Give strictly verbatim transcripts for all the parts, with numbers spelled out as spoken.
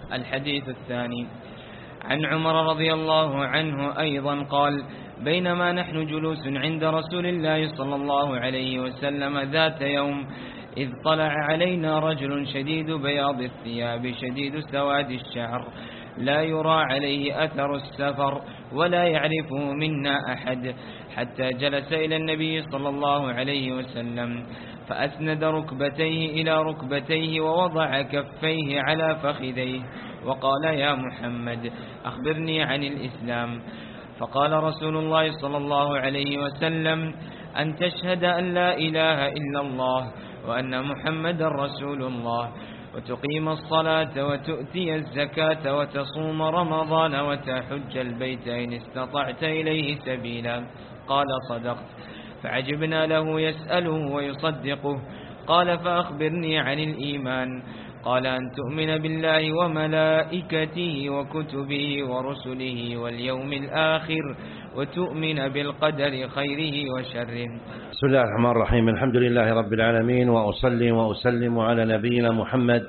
الحديث الثاني عن عمر رضي الله عنه أيضا قال: بينما نحن جلوس عند رسول الله صلى الله عليه وسلم ذات يوم إذ طلع علينا رجل شديد بياض الثياب شديد سواد الشعر لا يرى عليه أثر السفر ولا يعرفه منا أحد، حتى جلس إلى النبي صلى الله عليه وسلم فأسند ركبتيه إلى ركبتيه ووضع كفيه على فخذيه وقال: يا محمد أخبرني عن الإسلام. فقال رسول الله صلى الله عليه وسلم: أن تشهد أن لا إله إلا الله وأن محمد رسول الله، وتقيم الصلاة وتؤتي الزكاة وتصوم رمضان وتحج البيت إن استطعت إليه سبيلا. قال: صدقت. فعجبنا له يسأله ويصدقه. قال: فأخبرني عن الإيمان. قال: أن تؤمن بالله وملائكته وكتبه ورسله واليوم الآخر وتؤمن بالقدر خيره وشره. بسم الله الرحمن الرحيم. الحمد لله رب العالمين، وأصلي وأسلم على نبينا محمد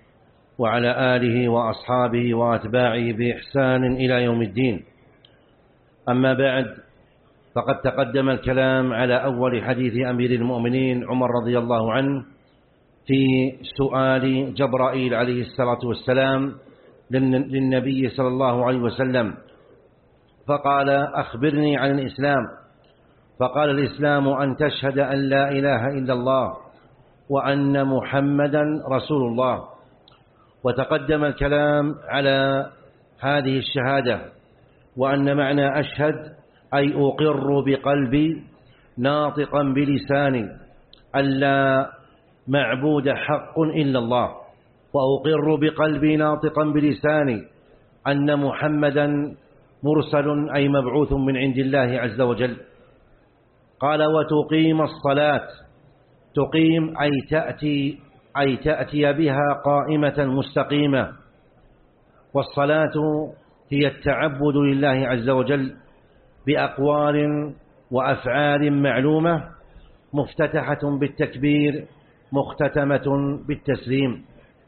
وعلى آله وأصحابه وأتباعه بإحسان إلى يوم الدين. أما بعد، فقد تقدم الكلام على أول حديث أمير المؤمنين عمر رضي الله عنه في سؤال جبرائيل عليه الصلاة والسلام للنبي صلى الله عليه وسلم، فقال: أخبرني عن الإسلام. فقال: الإسلام أن تشهد أن لا إله إلا الله وأن محمدا رسول الله. وتقدم الكلام على هذه الشهادة، وأن معنى أشهد أي أقر بقلبي ناطقا بلساني أن لا معبود حق إلا الله، وأقر بقلبي ناطقا بلساني أن محمدا مرسل أي مبعوث من عند الله عز وجل. قال: وتقيم الصلاة. تقيم أي تأتي أي تأتي بها قائمة مستقيمة. والصلاة هي التعبد لله عز وجل بأقوال وأفعال معلومة، مفتتحة بالتكبير مختتمة بالتسليم،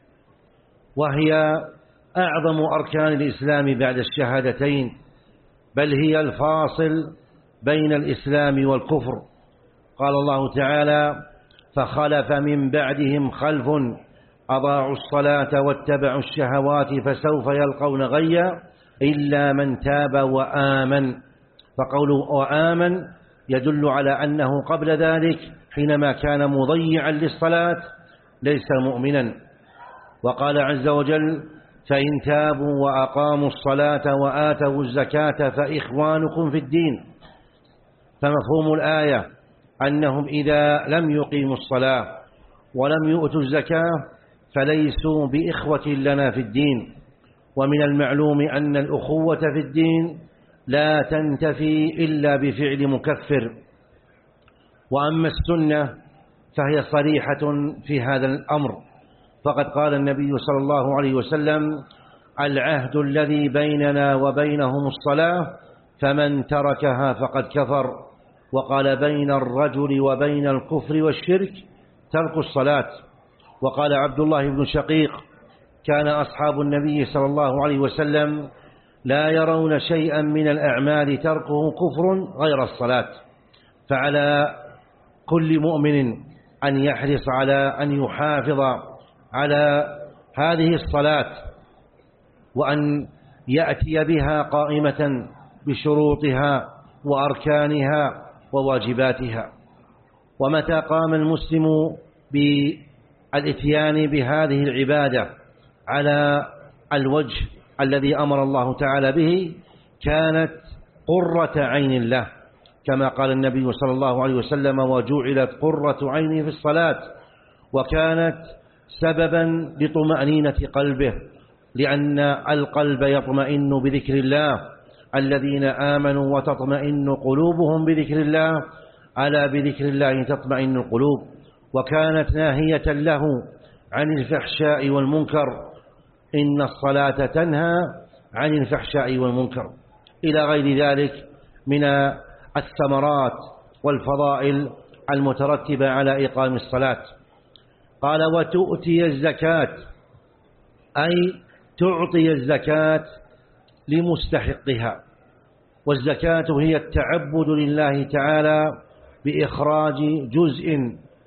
وهي أعظم أركان الإسلام بعد الشهادتين، بل هي الفاصل بين الإسلام والكفر. قال الله تعالى: فخلف من بعدهم خلف أضاعوا الصلاة واتبعوا الشهوات فسوف يلقون غيا إلا من تاب وآمن. فقوله وآمن يدل على أنه قبل ذلك حينما كان مضيعا للصلاة ليس مؤمنا. وقال عز وجل: فإن تابوا وأقاموا الصلاة وآتوا الزكاة فإخوانكم في الدين. فمفهوم الآية أنهم إذا لم يقيموا الصلاة ولم يؤتوا الزكاة فليسوا بإخوة لنا في الدين. ومن المعلوم أن الأخوة في الدين لا تنتفي إلا بفعل مكفر. وأما السنة فهي صريحة في هذا الأمر، فقد قال النبي صلى الله عليه وسلم: العهد الذي بيننا وبينهم الصلاة فمن تركها فقد كفر. وقال: بين الرجل وبين الكفر والشرك ترك الصلاة. وقال عبد الله بن شقيق: كان أصحاب النبي صلى الله عليه وسلم لا يرون شيئا من الأعمال تركه كفر غير الصلاة. فعلى كل مؤمن أن يحرص على أن يحافظ على هذه الصلاة، وأن يأتي بها قائمة بشروطها وأركانها وواجباتها. ومتى قام المسلم بالاتيان بهذه العبادة على الوجه الذي أمر الله تعالى به كانت قرة عين له، كما قال النبي صلى الله عليه وسلم: وجعلت قرة عيني في الصلاة. وكانت سببا لطمأنينة قلبه، لأن القلب يطمئن بذكر الله. الذين آمنوا وتطمئن قلوبهم بذكر الله ألا بذكر الله تطمئن القلوب. وكانت ناهية له عن الفحشاء والمنكر، إن الصلاة تنهى عن الفحشاء والمنكر، إلى غير ذلك من الثمرات والفضائل المترتبة على إقام الصلاة. قال: وتؤتي الزكاة أي تعطي الزكاة لمستحقها، والزكاة هي التعبد لله تعالى بإخراج جزء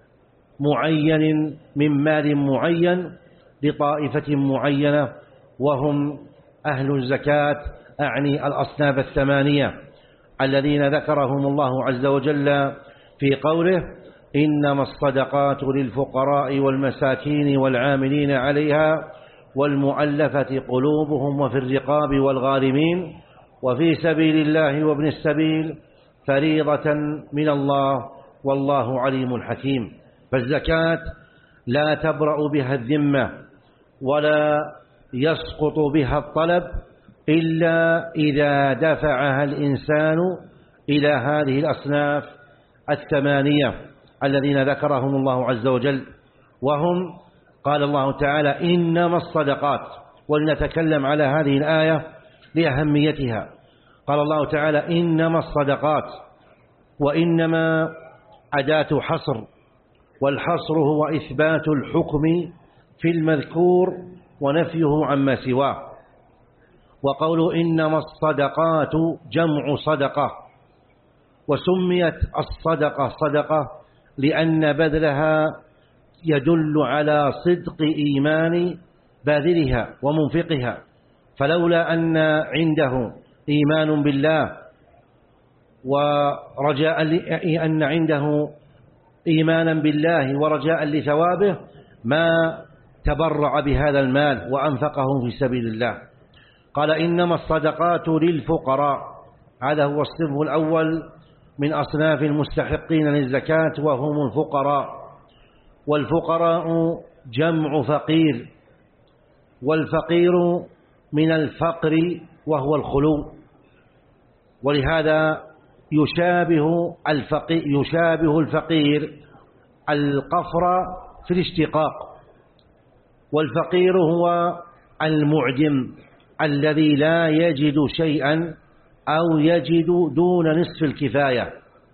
معين من مال معين لطائفة معينة، وهم أهل الزكاة، أعني الأصناف الثمانية الذين ذكرهم الله عز وجل في قوله: إنما الصدقات للفقراء والمساكين والعاملين عليها والمؤلفة قلوبهم وفي الرقاب والغارمين وفي سبيل الله وابن السبيل فريضة من الله والله عليم حكيم. فالزكاة لا تبرأ بها الذمة ولا يسقط بها الطلب إلا إذا دفعها الإنسان إلى هذه الأصناف الثمانية الذين ذكرهم الله عز وجل، وهم قال الله تعالى: إنما الصدقات. ولنتكلم على هذه الآية لأهميتها. قال الله تعالى: إنما الصدقات، وإنما أداة حصر، والحصر هو إثبات الحكم في المذكور ونفيه عما سواه. وقول إنما الصدقات جمع صدقة، وسميت الصدقة صدقة لأن بذلها يدل على صدق إيمان باذلها ومنفقها، فلولا أن عنده إيمان بالله ورجاء أن عنده إيمانا بالله ورجاء لثوابه ما تبرع بهذا المال وأنفقه في سبيل الله. قال: إنما الصدقات للفقراء، هذا هو الصنف الأول من أصناف المستحقين للزكاة وهم الفقراء. والفقراء جمع فقير، والفقير من الفقر وهو الخلو، ولهذا يشابه الفقير, يشابه الفقير القفر في الاشتقاق. والفقير هو المعدم الذي لا يجد شيئا أو يجد دون نصف الكفاية.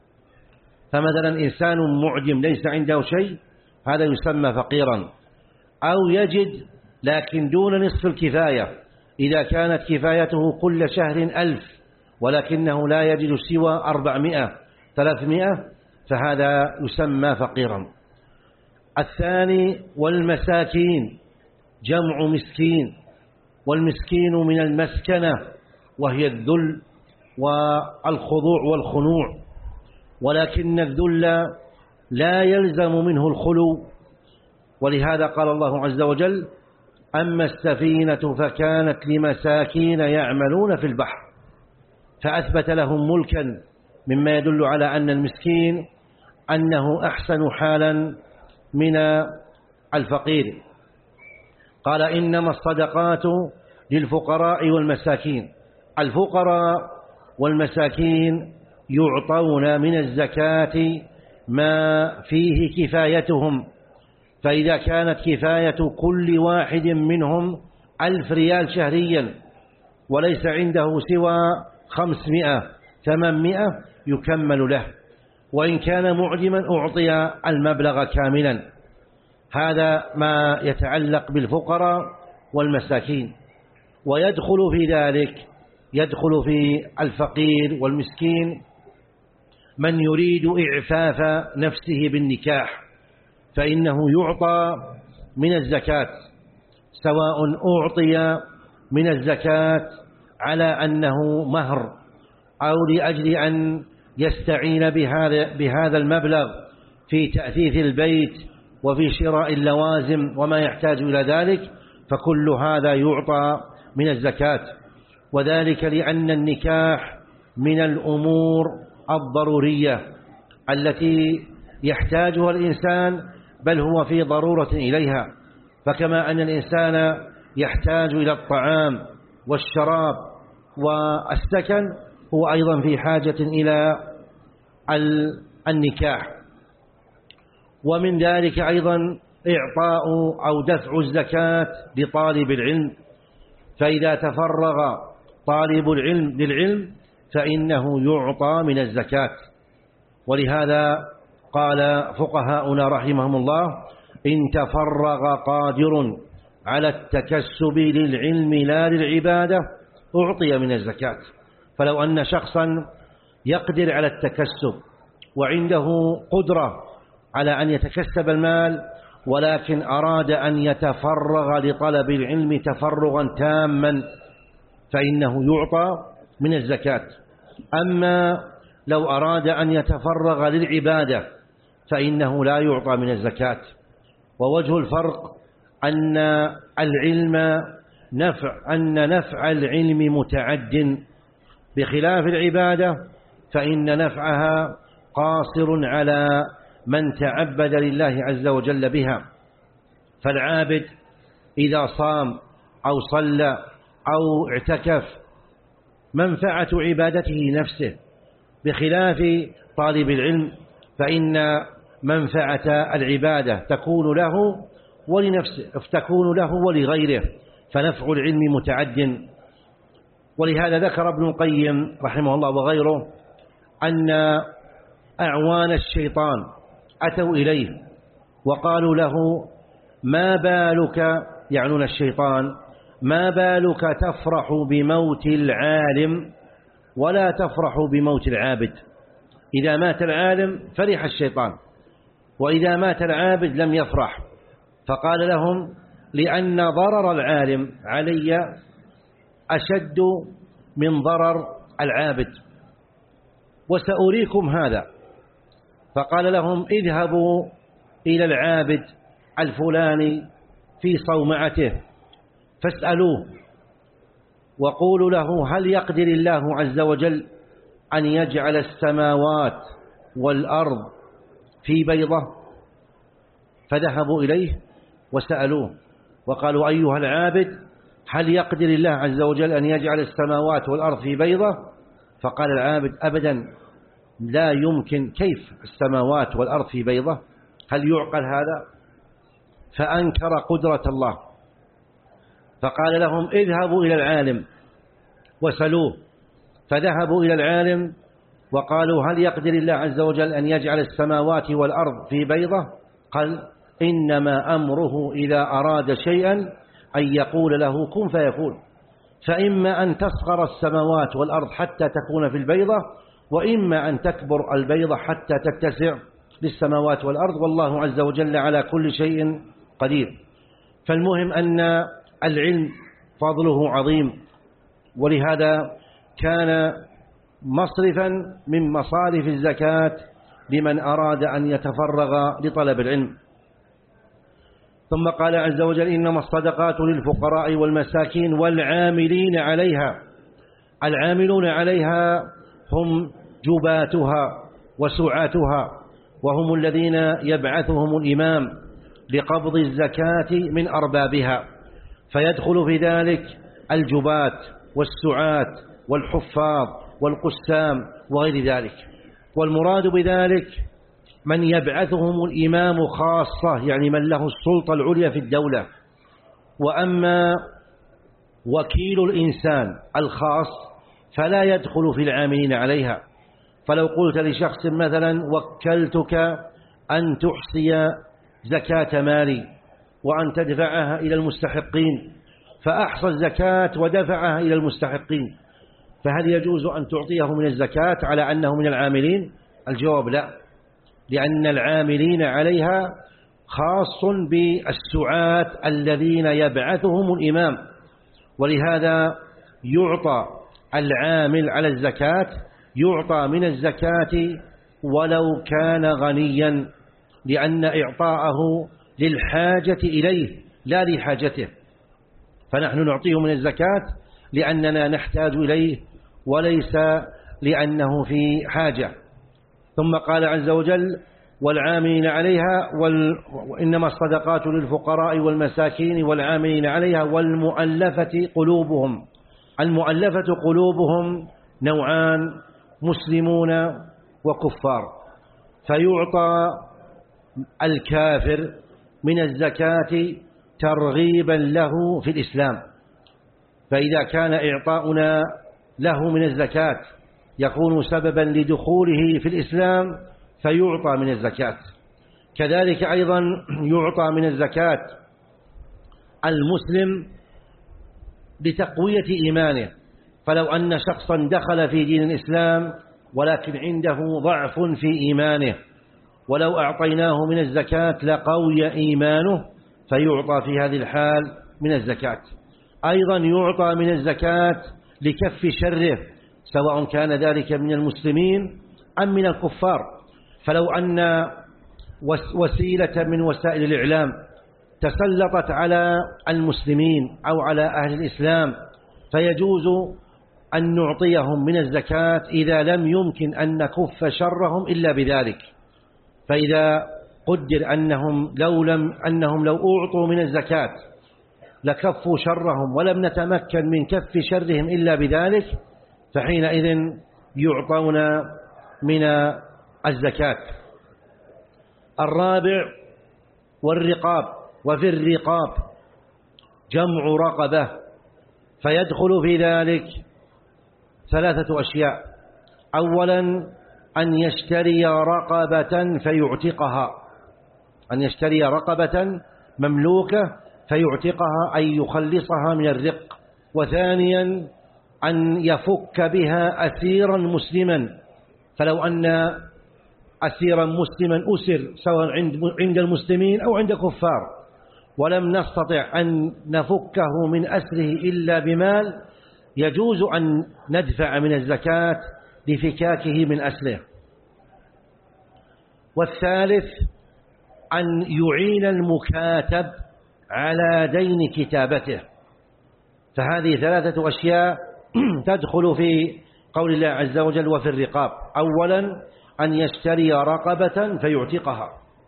فمثلا إنسان معدم ليس عنده شيء، هذا يسمى فقيرا. أو يجد لكن دون نصف الكفاية، إذا كانت كفايته كل شهر ألف ولكنه لا يجد سوى أربعمائة ثلاثمائة، فهذا يسمى فقيرا. الثاني والمساكين جمع مسكين، والمسكين من المسكنة وهي الذل والخضوع والخنوع، ولكن الذل لا يلزم منه الخلو، ولهذا قال الله عز وجل: أما السفينة فكانت لمساكين يعملون في البحر، فأثبت لهم ملكا، مما يدل على أن المسكين أنه أحسن حالا من الفقير. قال: إنما الصدقات للفقراء والمساكين. الفقراء والمساكين يعطون من الزكاة ما فيه كفايتهم، فإذا كانت كفاية كل واحد منهم ألف ريال شهريا وليس عنده سوى خمسمائة ثمانمائة يكمل له، وإن كان معدما أعطي المبلغ كاملا. هذا ما يتعلق بالفقراء والمساكين. ويدخل في ذلك، يدخل في الفقير والمسكين من يريد إعفاف نفسه بالنكاح، فإنه يعطى من الزكاة، سواء أعطي من الزكاة على أنه مهر أو لأجل أن يستعين بهذا, بهذا المبلغ في تأثيث البيت وفي شراء اللوازم وما يحتاج إلى ذلك، فكل هذا يعطى من الزكاة. وذلك لأن النكاح من الأمور الضرورية التي يحتاجها الإنسان، بل هو في ضرورة إليها. فكما أن الإنسان يحتاج إلى الطعام والشراب والسكن، هو أيضا في حاجة إلى النكاح. ومن ذلك أيضا إعطاء أو دفع الزكاة لطالب العلم، فإذا تفرغ طالب العلم للعلم فإنه يعطى من الزكاة. ولهذا قال فقهاؤنا رحمهم الله: إن تفرغ قادر على التكسب للعلم لا للعبادة أعطي من الزكاة. فلو أن شخصا يقدر على التكسب وعنده قدرة على أن يتكسب المال، ولكن أراد أن يتفرغ لطلب العلم تفرغا تاما، فإنه يعطى من الزكاة. أما لو أراد أن يتفرغ للعبادة فإنه لا يعطى من الزكاة. ووجه الفرق أن العلم نفع أن نفع العلم متعد، بخلاف العبادة فإن نفعها قاصر على من تعبد لله عز وجل بها. فالعابد إذا صام أو صلى أو اعتكف منفعة عبادته نفسه، بخلاف طالب العلم فإن منفعة العبادة تكون له ولنفسه، تكون له ولغيره، فنفع العلم متعد. ولهذا ذكر ابن القيم رحمه الله وغيره أن أعوان الشيطان أتوا إليه وقالوا له: ما بالك، يعنون الشيطان، ما بالك تفرح بموت العالم ولا تفرح بموت العابد؟ إذا مات العالم فرح الشيطان، وإذا مات العابد لم يفرح. فقال لهم: لأن ضرر العالم علي أشد من ضرر العابد، وسأريكم هذا. فقال لهم: اذهبوا إلى العابد الفلاني في صومعته فاسألوه وقولوا له: هل يقدر الله عز وجل أن يجعل السماوات والأرض في بيضة؟ فذهبوا إليه وسألوه وقالوا: أيها العابد، هل يقدر الله عز وجل أن يجعل السماوات والأرض في بيضة؟ فقال العابد: أبدا لا يمكن، كيف السماوات والأرض في بيضة؟ هل يعقل هذا؟ فأنكر قدرة الله. فقال لهم: اذهبوا إلى العالم وسألوه. فذهبوا إلى العالم وقالوا: هل يقدر الله عز وجل أن يجعل السماوات والأرض في بيضة؟ قال: إنما أمره إذا أراد شيئا أن يقول له كن فيكون، فإما أن تصغر السماوات والأرض حتى تكون في البيضة، وإما أن تكبر البيضة حتى تتسع للسماوات والأرض، والله عز وجل على كل شيء قدير. فالمهم أن العلم فضله عظيم، ولهذا كان مصرفا من مصارف الزكاة لمن أراد أن يتفرغ لطلب العلم. ثم قال عز وجل: إنما الصدقات للفقراء والمساكين والعاملين عليها. العاملون عليها هم جباتها وسعاتها، وهم الذين يبعثهم الإمام لقبض الزكاة من أربابها، فيدخل في ذلك الجبات والسعات والحفاظ والقسام وغير ذلك. والمراد بذلك من يبعثهم الإمام خاصة، يعني من له السلطة العليا في الدولة. وأما وكيل الإنسان الخاص فلا يدخل في العاملين عليها. فلو قلت لشخص مثلا: وكلتك أن تحصي زكاة مالي وأن تدفعها إلى المستحقين، فأحصى الزكاة ودفعها إلى المستحقين، فهل يجوز أن تعطيه من الزكاة على أنه من العاملين؟ الجواب لا، لأن العاملين عليها خاص بالسعاة الذين يبعثهم الإمام، ولهذا يعطى العامل على الزكاة، يعطى من الزكاة ولو كان غنيا، لأن إعطاءه للحاجة إليه لا لحاجته، فنحن نعطيه من الزكاة لأننا نحتاج إليه وليس لأنه في حاجة. ثم قال عز وجل: والعاملين عليها وال... وإنما الصدقات للفقراء والمساكين والعاملين عليها والمؤلفة قلوبهم. المؤلفة قلوبهم نوعان: مسلمون وكفار. فيعطى الكافر من الزكاة ترغيبا له في الإسلام، فإذا كان إعطاؤنا له من الزكاة يكون سببا لدخوله في الإسلام فيعطى من الزكاة. كذلك أيضا يعطى من الزكاة المسلم لتقوية إيمانه. فلو أن شخصا دخل في دين الإسلام ولكن عنده ضعف في إيمانه، ولو أعطيناه من الزكاة لقوي إيمانه، فيعطى في هذه الحال من الزكاة. أيضا يعطى من الزكاة لكف شره، سواء كان ذلك من المسلمين أم من الكفار. فلو أن وسيلة من وسائل الإعلام تسلطت على المسلمين أو على أهل الإسلام، فيجوز أن نعطيهم من الزكاة إذا لم يمكن أن نكف شرهم إلا بذلك. فإذا قدر أنهم لو, لم أنهم لو أعطوا من الزكاة لكفوا شرهم ولم نتمكن من كف شرهم إلا بذلك، فحينئذ يعطون من الزكاة. الرابع والرقاب، وفي الرقاب جمع رقبة، فيدخل في ذلك ثلاثة أشياء. أولا أن يشتري رقبة فيعتقها، أن يشتري رقبة مملوكة فيعتقها أي يخلصها من الرق. وثانيا أن يفك بها أسيرا مسلما، فلو أن أسيرا مسلما أسر سواء عند المسلمين أو عند كفار ولم نستطع أن نفكه من أسره إلا بمال، يجوز أن ندفع من الزكاة لفكاكه من أسره. والثالث أن يعين المكاتب على دين كتابته. فهذه ثلاثة أشياء تدخل في قول الله عز وجل وفي الرقاب. أولا أن يشتري رقبة فيعتقها،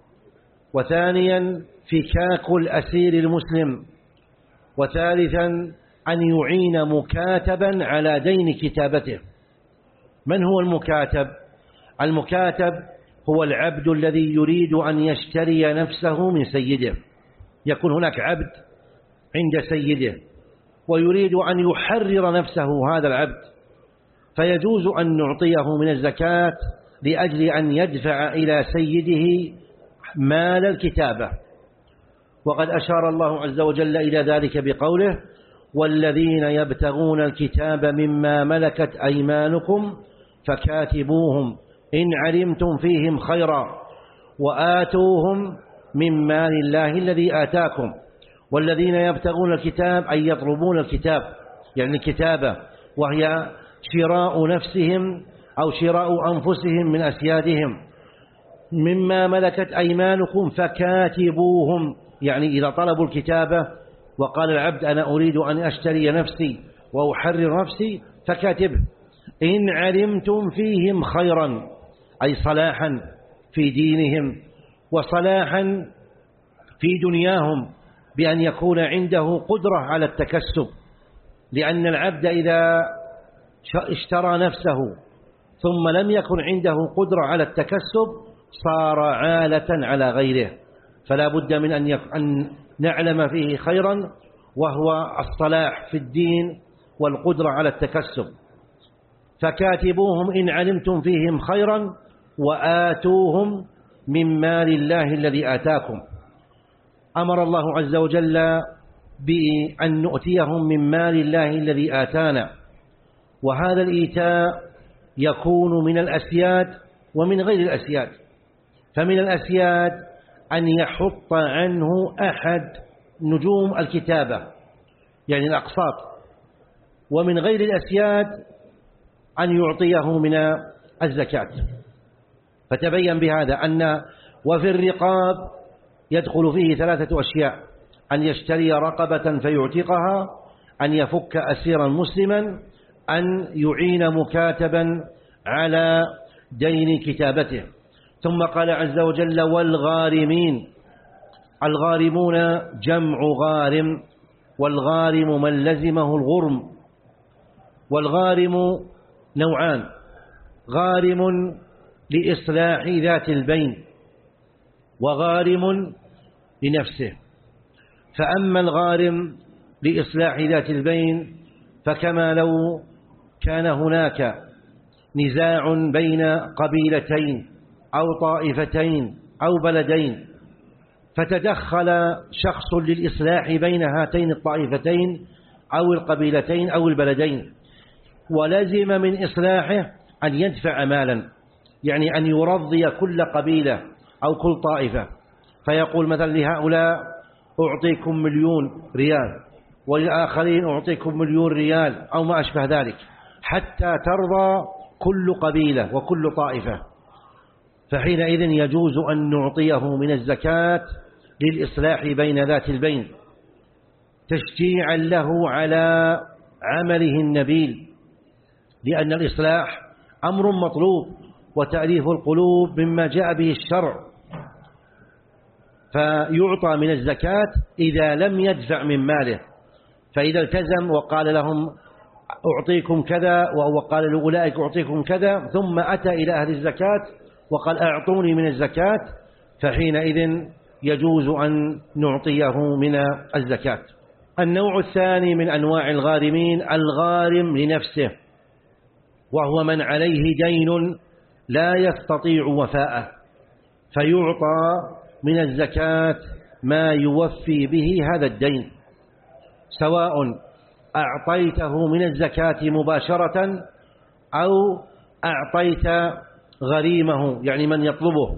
وثانيا فكاك الأسير المسلم، وثالثا أن يعين مكاتبا على دين كتابته. من هو المكاتب؟ المكاتب هو العبد الذي يريد أن يشتري نفسه من سيده. يكون هناك عبد عند سيده ويريد أن يحرر نفسه هذا العبد، فيجوز أن نعطيه من الزكاة لأجل أن يدفع إلى سيده مال الكتابة. وقد أشار الله عز وجل إلى ذلك بقوله والذين يبتغون الكتاب مما ملكت أيمانكم فكاتبوهم إن علمتم فيهم خيرا وآتوهم من مال الله الذي آتاكم. والذين يبتغون الكتاب أي يطلبون الكتاب، يعني الكتابة، وهي شراء نفسهم أو شراء أنفسهم من أسيادهم. مما ملكت أيمانكم فكاتبوهم، يعني إذا طلبوا الكتابة وقال العبد أنا أريد أن أشتري نفسي وأحرر نفسي فكاتبه. إن علمتم فيهم خيرا أي صلاحا في دينهم وصلاحا في دنياهم، بأن يكون عنده قدرة على التكسب، لأن العبد إذا اشترى نفسه ثم لم يكن عنده قدرة على التكسب صار عالة على غيره. فلا بد من أن, أن نعلم فيه خيرا، وهو الصلاح في الدين والقدرة على التكسب. فكاتبوهم إن علمتم فيهم خيرا وآتوهم من مال الله الذي آتاكم. أمر الله عز وجل بأن نؤتيهم من مال الله الذي آتانا، وهذا الإيتاء يكون من الأسياد ومن غير الأسياد. فمن الأسياد أن يحط عنه أحد نجوم الكتابة يعني الأقساط، ومن غير الأسياد أن يعطيه من الزكاة. فتبين بهذا أن وفي الرقاب يدخل فيه ثلاثة أشياء: أن يشتري رقبة فيعتقها، أن يفك أسيرا مسلما، أن يعين مكاتبا على دين كتابته. ثم قال عز وجل والغارمين. الغارمون جمع غارم، والغارم من لزمه الغرم. والغارم نوعان: غارم لإصلاح ذات البين، وغارم لنفسه. فأما الغارم لإصلاح ذات البين فكما لو كان هناك نزاع بين قبيلتين أو طائفتين أو بلدين، فتدخل شخص للإصلاح بين هاتين الطائفتين أو القبيلتين أو البلدين، ولزم من إصلاحه أن يدفع مالا، يعني أن يرضي كل قبيلة أو كل طائفة، فيقول مثلا لهؤلاء أعطيكم مليون ريال، وللآخرين أعطيكم مليون ريال أو ما أشبه ذلك، حتى ترضى كل قبيلة وكل طائفة. فحينئذ يجوز أن نعطيه من الزكاة للإصلاح بين ذات البين، تشجيعا له على عمله النبيل، لأن الإصلاح أمر مطلوب وتأليف القلوب مما جاء به الشرع، فيعطى من الزكاة إذا لم يدفع من ماله. فإذا التزم وقال لهم أعطيكم كذا، وقال لأولئك أعطيكم كذا، ثم أتى إلى أهل الزكاة وقال أعطوني من الزكاة، فحينئذ يجوز أن نعطيه من الزكاة. النوع الثاني من أنواع الغارمين الغارم لنفسه، وهو من عليه دين لا يستطيع وفاءه، فيعطى من الزكاة ما يوفي به هذا الدين، سواء أعطيته من الزكاة مباشرة أو أعطيت غريمه، يعني من يطلبه،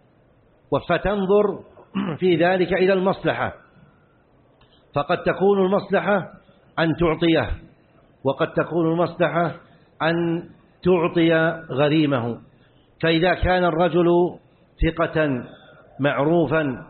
فتنظر في ذلك إلى المصلحة، فقد تكون المصلحة أن تعطيه، وقد تكون المصلحة أن تعطي غريمه. فإذا كان الرجل ثقة معروفا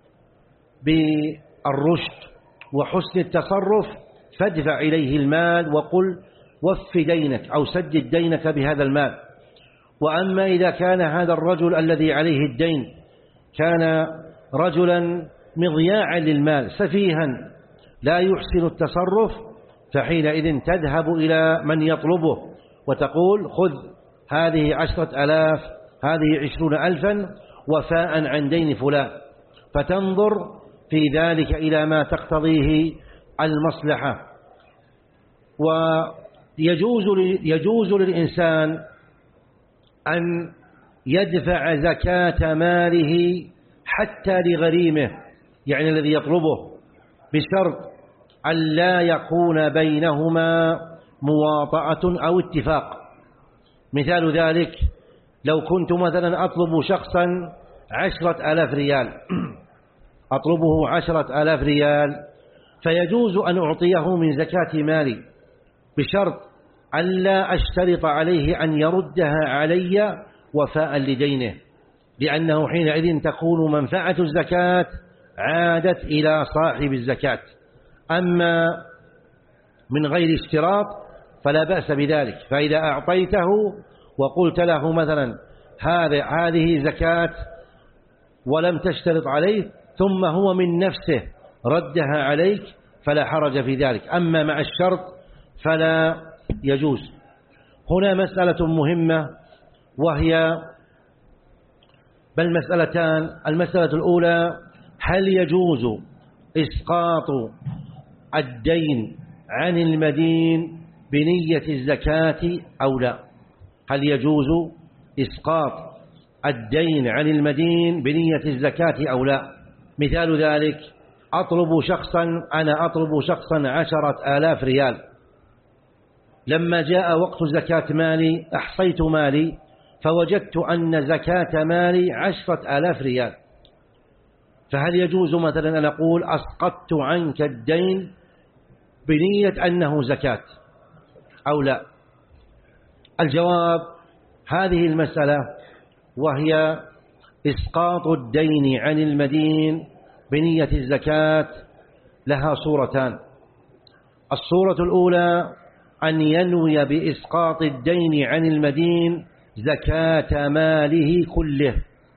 بالرشد وحسن التصرف فادفع إليه المال وقل وف دينك أو سدد دينك بهذا المال. وأما إذا كان هذا الرجل الذي عليه الدين كان رجلا مضياعا للمال سفيها لا يحسن التصرف، فحينئذ تذهب إلى من يطلبه وتقول خذ هذه عشرة ألاف، هذه عشرون ألفا وفاء عن دين فلان، فتنظر في ذلك إلى ما تقتضيه المصلحة. ويجوز يجوز للإنسان أن يدفع زكاة ماله حتى لغريمه، يعني الذي يطلبه، بشرط أن لا يكون بينهما مواطأة أو اتفاق. مثال ذلك لو كنت مثلا أطلب شخصا عشرة آلاف ريال أطلبه عشرة آلاف ريال، فيجوز أن أعطيه من زكاة مالي بشرط أن لا أشترط عليه أن يردها علي وفاء لدينه، لأنه حينئذ تكون منفعة الزكاة عادت إلى صاحب الزكاة. أما من غير اشتراط فلا بأس بذلك. فإذا أعطيته وقلت له مثلا هذه زكاة ولم تشترط عليه ثم هو من نفسه ردها عليك فلا حرج في ذلك، أما مع الشرط فلا يجوز. هنا مسألة مهمة وهي بل مسألتان. المسألة الأولى: هل يجوز إسقاط الدين عن المدين بنية الزكاة أو لا؟ هل يجوز إسقاط الدين عن المدين بنية الزكاة أو لا؟ مثال ذلك: أطلب شخصا أنا أطلب شخصا عشرة آلاف ريال، لما جاء وقت زكاة مالي أحصيت مالي فوجدت أن زكاة مالي عشرة آلاف ريال، فهل يجوز مثلا أن أقول أسقطت عنك الدين بنية أنه زكاة أو لا؟ الجواب: هذه المسألة وهي إسقاط الدين عن المدين بنية الزكاة لها صورتان. الصورة الأولى أن ينوي بإسقاط الدين عن المدين زكاة ماله كله،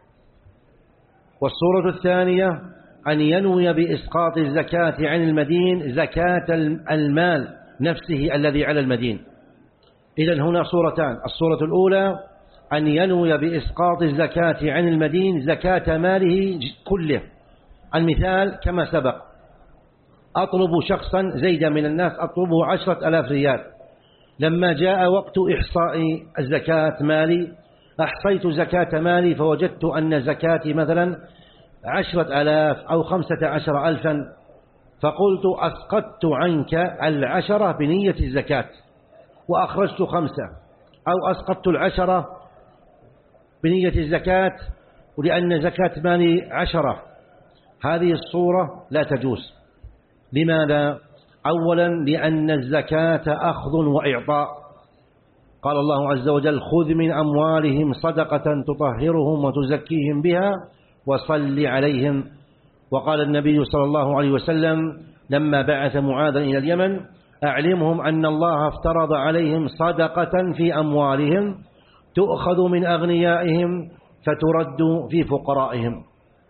والصورة الثانية أن ينوي بإسقاط الزكاة عن المدين زكاة المال نفسه الذي على المدين. إذن هنا صورتان: الصورة الأولى أن ينوي بإسقاط الزكاة عن المدين زكاة ماله كله. المثال كما سبق: أطلب شخصا زيدا من الناس أطلبه عشرة ألاف ريال، لما جاء وقت إحصاء الزكاة مالي أحصيت زكاة مالي فوجدت أن زكاتي مثلا عشرة آلاف أو خمسة عشر ألفا، فقلت أسقطت عنك العشرة بنية الزكاة وأخرجت خمسة، أو أسقطت العشرة بنية الزكاة ولأن زكاة مالي عشرة، هذه الصورة لا تجوز. لماذا؟ أولا لأن الزكاة أخذ وإعطاء، قال الله عز وجل: خذ من أموالهم صدقة تطهرهم وتزكيهم بها وصل عليهم. وقال النبي صلى الله عليه وسلم لما بعث معاذا إلى اليمن: أعلمهم أن الله افترض عليهم صدقة في أموالهم تؤخذ من أغنيائهم فترد في فقرائهم.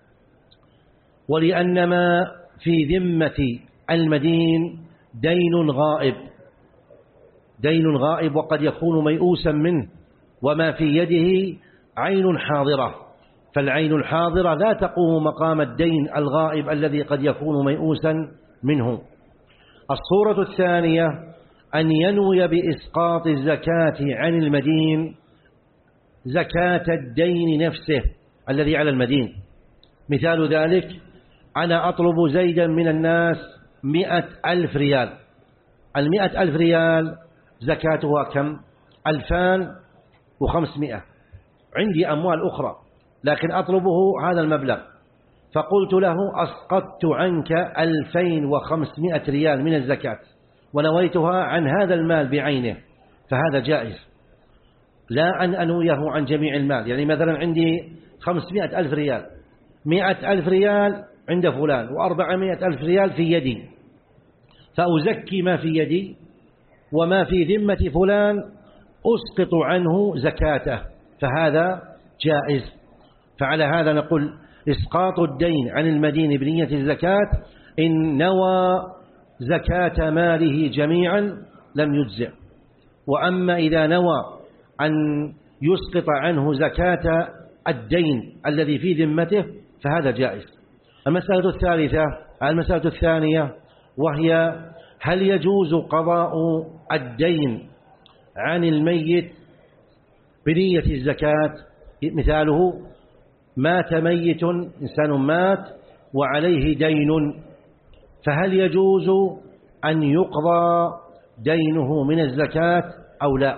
ولأن ما في ذمة المدين دين غائب، دين غائب وقد يكون ميؤوسا منه، وما في يده عين حاضرة، فالعين الحاضرة لا تقوم مقام الدين الغائب الذي قد يكون ميؤوسا منه. الصورة الثانية أن ينوي بإسقاط الزكاة عن المدين زكاة الدين نفسه الذي على المدين. مثال ذلك: أنا أطلب زيدا من الناس مئة ألف ريال، المئة ألف ريال زكاتها كم؟ ألفان وخمسمائة. عندي أموال أخرى لكن أطلبه هذا المبلغ، فقلت له: أسقطت عنك ألفين وخمسمائة ريال من الزكاة ونويتها عن هذا المال بعينه، فهذا جائز، لا أن أنويه عن جميع المال. يعني مثلا عندي خمسمائة ألف ريال، مئة ألف ريال عند فلان وأربعمائة ألف ريال في يدي، فأزكي ما في يدي وما في ذمة فلان أسقط عنه زكاته، فهذا جائز. فعلى هذا نقول: إسقاط الدين عن المدين بنية الزكاة إن نوى زكاة ماله جميعا لم يجزئ، وأما إذا نوى أن يسقط عنه زكاة الدين الذي في ذمته فهذا جائز. المسألة الثالثة المسألة الثانية وهي: هل يجوز قضاء الدين عن الميت بنية الزكاة؟ مثاله: مات ميت، إنسان مات وعليه دين، فهل يجوز أن يقضى دينه من الزكاة أو لا؟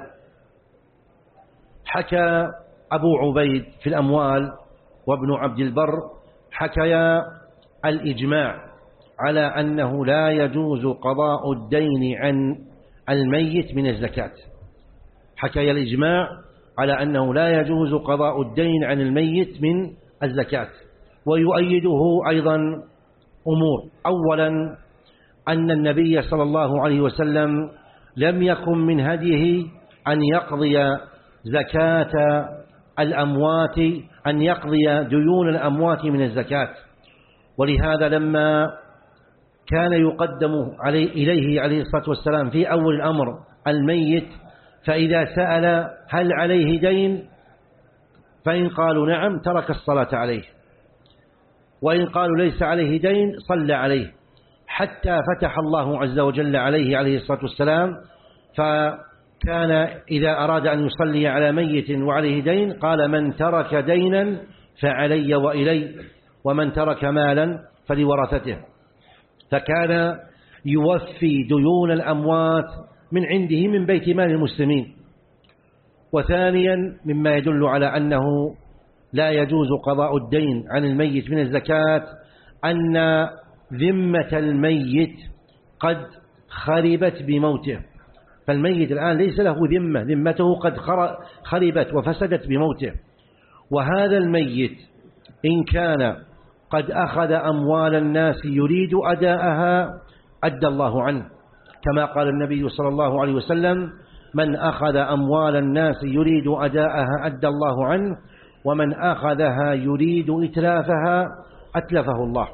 حكى أبو عبيد في الأموال وابن عبد البر حكيا الإجماع على أنه لا يجوز قضاء الدين عن الميت من الزكاة. حكي الإجماع على أنه لا يجوز قضاء الدين عن الميت من الزكاة. ويؤيده أيضا أمور: أولا أن النبي صلى الله عليه وسلم لم يكن من هديه أن يقضي زكاة الأموات أن يقضي ديون الأموات من الزكاة، ولهذا لما كان يقدم علي إليه عليه الصلاة والسلام في أول الأمر الميت، فإذا سأل هل عليه دين فإن قالوا نعم ترك الصلاة عليه، وإن قالوا ليس عليه دين صلى عليه، حتى فتح الله عز وجل عليه عليه الصلاة والسلام، فكان إذا أراد أن يصلي على ميت وعليه دين قال: من ترك دينا فعلي وإلي، ومن ترك مالا فلورثته. فكان يوفي ديون الأموات من عنده من بيت مال المسلمين. وثانيا مما يدل على أنه لا يجوز قضاء الدين عن الميت من الزكاة أن ذمة الميت قد خربت بموته، فالميت الآن ليس له ذمة، ذمته قد خربت وفسدت بموته. وهذا الميت إن كان قد أخذ أموال الناس يريد أداءها أدى الله عنه، كما قال النبي صلى الله عليه وسلم: من أخذ أموال الناس يريد أداءها أدى الله عنه، ومن أخذها يريد إتلافها أتلفه الله.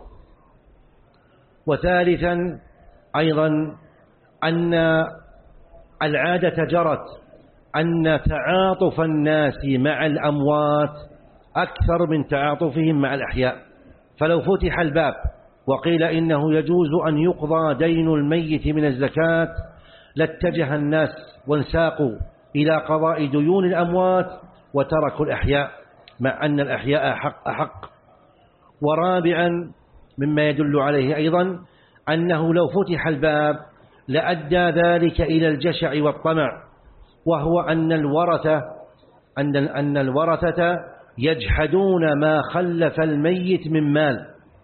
وثالثا أيضا أن العادة جرت أن تعاطف الناس مع الأموات أكثر من تعاطفهم مع الأحياء، فلو فتح الباب وقيل إنه يجوز أن يقضى دين الميت من الزكاة لاتجه الناس وانساقوا إلى قضاء ديون الأموات وتركوا الأحياء، مع أن الأحياء حق أحق. ورابعا مما يدل عليه أيضا أنه لو فتح الباب لأدى ذلك إلى الجشع والطمع، وهو أن الورثة أن أن الورثة يجحدون ما خلف الميت من مال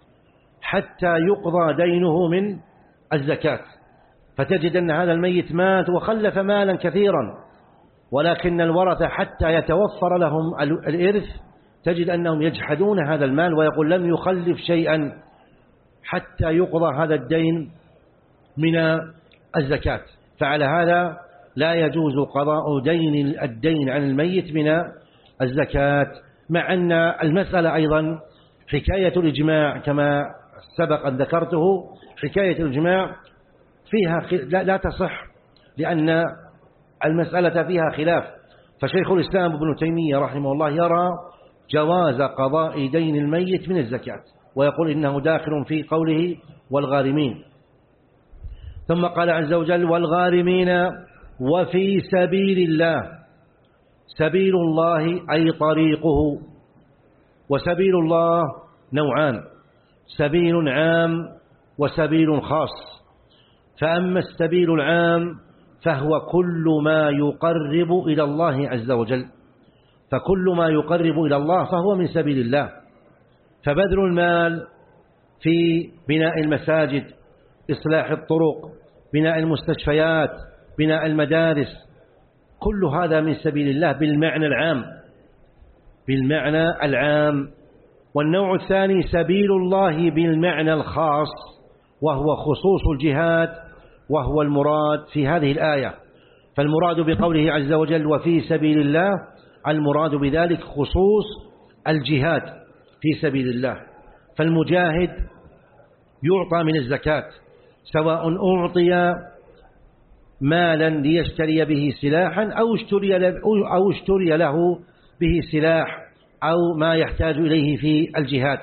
حتى يقضى دينه من الزكاة. فتجد أن هذا الميت مات وخلف مالا كثيرا، ولكن الورثة حتى يتوفر لهم الإرث تجد أنهم يجحدون هذا المال، ويقول لم يخلف شيئا حتى يقضى هذا الدين من الزكاة. فعلى هذا لا يجوز قضاء دين الدين عن الميت من الزكاة، مع أن المسألة أيضا حكاية الإجماع كما سبق أن ذكرته، حكاية الإجماع فيها لا تصح، لأن المسألة فيها خلاف. فشيخ الإسلام ابن تيمية رحمه الله يرى جواز قضاء دين الميت من الزكاة، ويقول إنه داخل في قوله والغارمين. ثم قال عز وجل والغارمين وفي سبيل الله. سبيل الله أي طريقه، وسبيل الله نوعان: سبيل عام وسبيل خاص. فأما السبيل العام فهو كل ما يقرب إلى الله عز وجل، فكل ما يقرب إلى الله فهو من سبيل الله. فبذل المال في بناء المساجد، إصلاح الطرق، بناء المستشفيات، بناء المدارس، كل هذا من سبيل الله بالمعنى العام بالمعنى العام. والنوع الثاني سبيل الله بالمعنى الخاص، وهو خصوص الجهاد، وهو المراد في هذه الآية. فالمراد بقوله عز وجل وفي سبيل الله، المراد بذلك خصوص الجهاد في سبيل الله. فالمجاهد يعطى من الزكاة، سواء أعطي مالا ليشتري به سلاحا أو اشتري له, أو اشتري له به سلاح أو ما يحتاج إليه في الجهاد،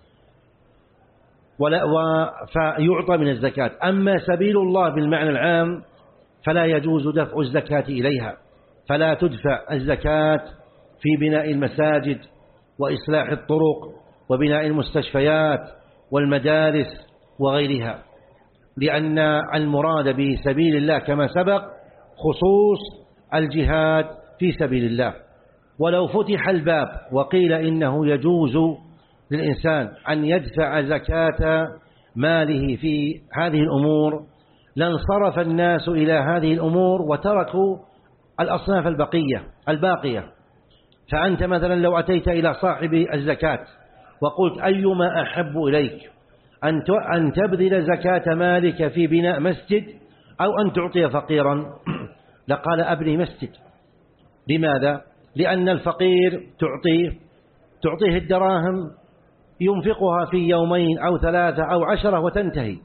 فيعطى من الزكاة. أما سبيل الله بالمعنى العام فلا يجوز دفع الزكاة إليها، فلا تدفع الزكاة في بناء المساجد وإصلاح الطرق وبناء المستشفيات والمدارس وغيرها، لأن المراد بسبيل الله كما سبق خصوص الجهاد في سبيل الله. ولو فتح الباب وقيل إنه يجوز للإنسان أن يدفع زكاة ماله في هذه الأمور لانصرف الناس إلى هذه الأمور وتركوا الأصناف البقية الباقية. فأنت مثلا لو أتيت إلى صاحب الزكاة وقلت أيما أحب إليك أن تبذل زكاة مالك في بناء مسجد أو أن تعطي فقيرا، لقال أبني مسجد. لماذا؟ لأن الفقير تعطيه تعطيه الدراهم ينفقها في يومين أو ثلاثة أو عشرة وتنتهي.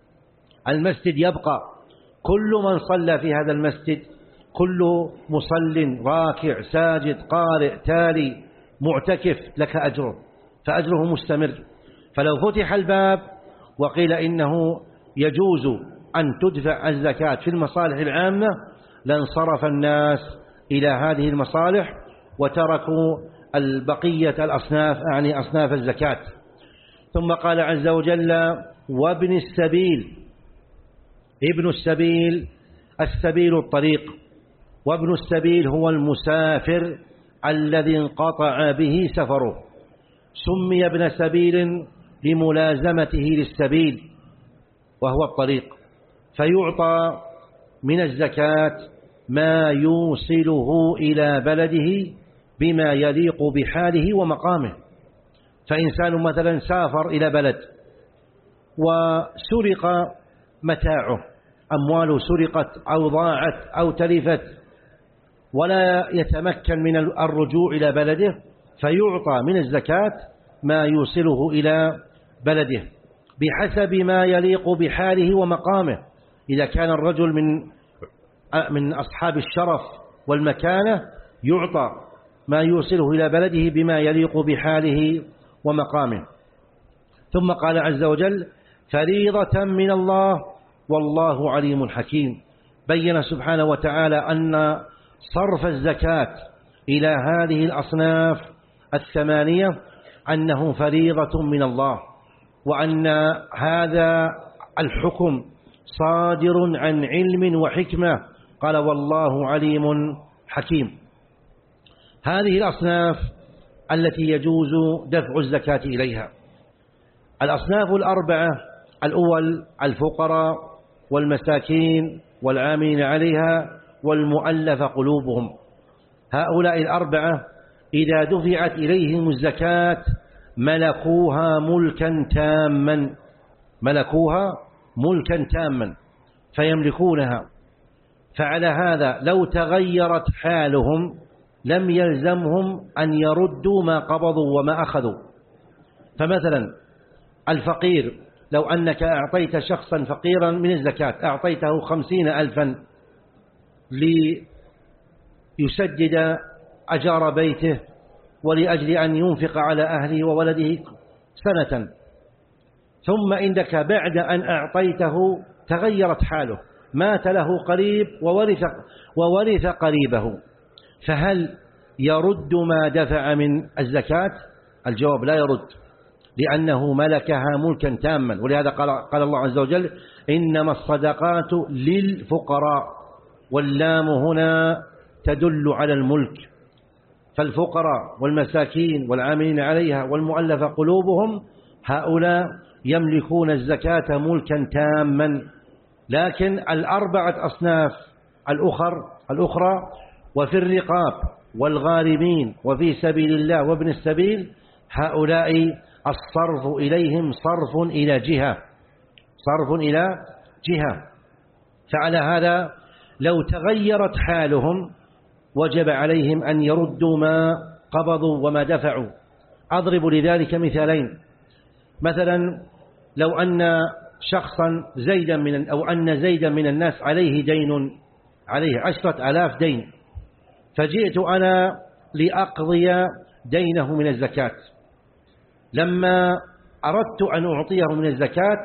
المسجد يبقى، كل من صلى في هذا المسجد، كل مصل راكع ساجد قارئ تالي معتكف لك أجره، فأجره مستمر. فلو فتح الباب وقيل إنه يجوز أن تدفع الزكاة في المصالح العامة لانصرف الناس إلى هذه المصالح وتركوا البقية الأصناف، يعني أصناف الزكاة. ثم قال عز وجل وابن السبيل. ابن السبيل السبيل الطريق، وابن السبيل هو المسافر الذي انقطع به سفره، سمي ابن سبيل لملازمته للسبيل وهو الطريق. فيعطى من الزكاة ما يوصله إلى بلده بما يليق بحاله ومقامه. فإنسان مثلا سافر إلى بلد وسرق متاعه، أمواله سرقت أو ضاعت أو تلفت ولا يتمكن من الرجوع إلى بلده، فيعطى من الزكاة ما يوصله إلى بلده بحسب ما يليق بحاله ومقامه. إذا كان الرجل من من أصحاب الشرف والمكانة يعطى ما يوصله إلى بلده بما يليق بحاله ومقامه. ثم قال عز وجل فريضة من الله والله عليم حكيم. بين سبحانه وتعالى أن صرف الزكاة إلى هذه الأصناف الثمانية أنه فريضة من الله، وأن هذا الحكم صادر عن علم وحكمة. قال والله عليم حكيم. هذه الأصناف التي يجوز دفع الزكاة إليها. الأصناف الأربعة: الأول الفقراء والمساكين والعاملين عليها والمؤلف قلوبهم. هؤلاء الأربعة إذا دفعت إليهم الزكاة ملكوها ملكا تاما ملكوها ملكا تاما فيملكونها. فعلى هذا لو تغيرت حالهم لم يلزمهم أن يردوا ما قبضوا وما أخذوا. فمثلا الفقير، لو أنك أعطيت شخصا فقيرا من الزكاة، أعطيته خمسين ألفا ليسدد أجار بيته ولأجل أن ينفق على أهله وولده سنة، ثم إنك بعد أن أعطيته تغيرت حاله، مات له قريب وورث, وورث قريبه، فهل يرد ما دفع من الزكاة؟ الجواب: لا يرد، لأنه ملكها ملكا تاما. ولهذا قال, قال الله عز وجل: إنما الصدقات للفقراء، واللام هنا تدل على الملك. فالفقراء والمساكين والعاملين عليها والمؤلف قلوبهم هؤلاء يملكون الزكاة ملكا تاما. لكن الأربعة أصناف الأخر الأخرى وفي الرقاب والغارمين وفي سبيل الله وابن السبيل، هؤلاء الصرف إليهم صرف إلى جهة صرف إلى جهة فعلى هذا لو تغيرت حالهم وجب عليهم أن يردوا ما قبضوا وما دفعوا. أضرب لذلك مثالين: مثلا لو أن شخصا زيدا من أو أن زيدا من الناس عليه دين، عليه عشرة آلاف دين، فجئت أنا لأقضي دينه من الزكاة. لما أردت أن أعطيه من الزكاة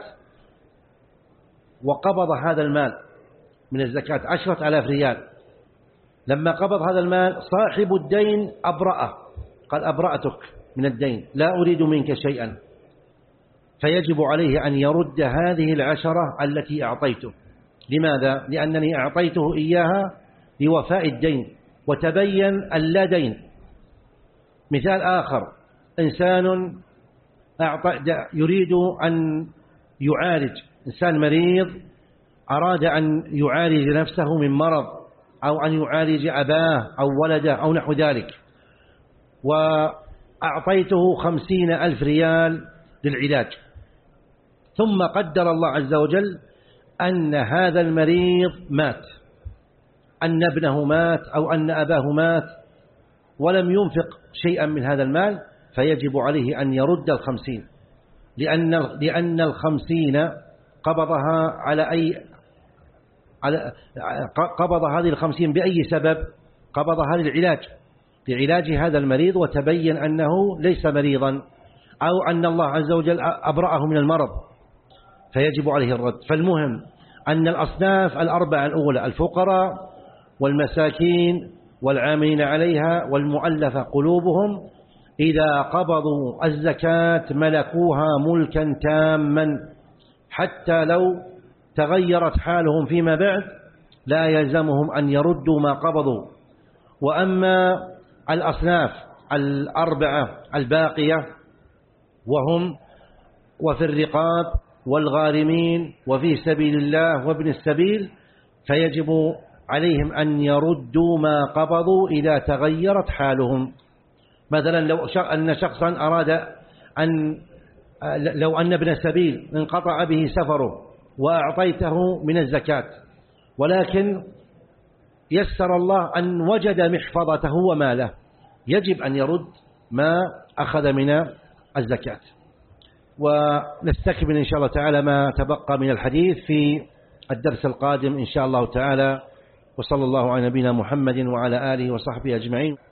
وقبض هذا المال من الزكاة عشرة آلاف ريال، لما قبض هذا المال صاحب الدين أبرأه، قال: أبرأتك من الدين، لا أريد منك شيئا. فيجب عليه أن يرد هذه العشرة التي أعطيته. لماذا؟ لأنني أعطيته إياها لوفاء الدين وتبين اللا دين. مثال آخر: إنسان يريد أن يعالج، إنسان مريض أراد أن يعالج نفسه من مرض أو أن يعالج أباه أو ولده أو نحو ذلك، وأعطيته خمسين ألف ريال للعلاج، ثم قدر الله عز وجل أن هذا المريض مات، أن ابنه مات أو أن أباه مات ولم ينفق شيئا من هذا المال، فيجب عليه أن يرد الخمسين، لأن لأن الخمسين قبضها على أي على قبض هذه الخمسين بأي سبب؟ قبضها للعلاج لعلاج هذا المريض، وتبين أنه ليس مريضا أو أن الله عز وجل أبرأه من المرض، فيجب عليه الرد. فالمهم أن الأصناف الأربعة الأولى: الفقراء والمساكين والعاملين عليها والمؤلف قلوبهم، إذا قبضوا الزكاة ملكوها ملكا تاما، حتى لو تغيرت حالهم فيما بعد لا يلزمهم أن يردوا ما قبضوا. وأما الأصناف الأربعة الباقية وهم وفي الرقاب والغارمين وفي سبيل الله وابن السبيل، فيجب عليهم أن يردوا ما قبضوا إذا تغيرت حالهم. مثلا لو أن شخصا أراد أن لو أن ابن سبيل انقطع به سفره وأعطيته من الزكاة، ولكن يسر الله أن وجد محفظته وماله، يجب أن يرد ما أخذ من الزكاة. ونستكمل إن شاء الله تعالى ما تبقى من الحديث في الدرس القادم إن شاء الله تعالى. وصلى الله على نبينا محمد وعلى آله وصحبه أجمعين.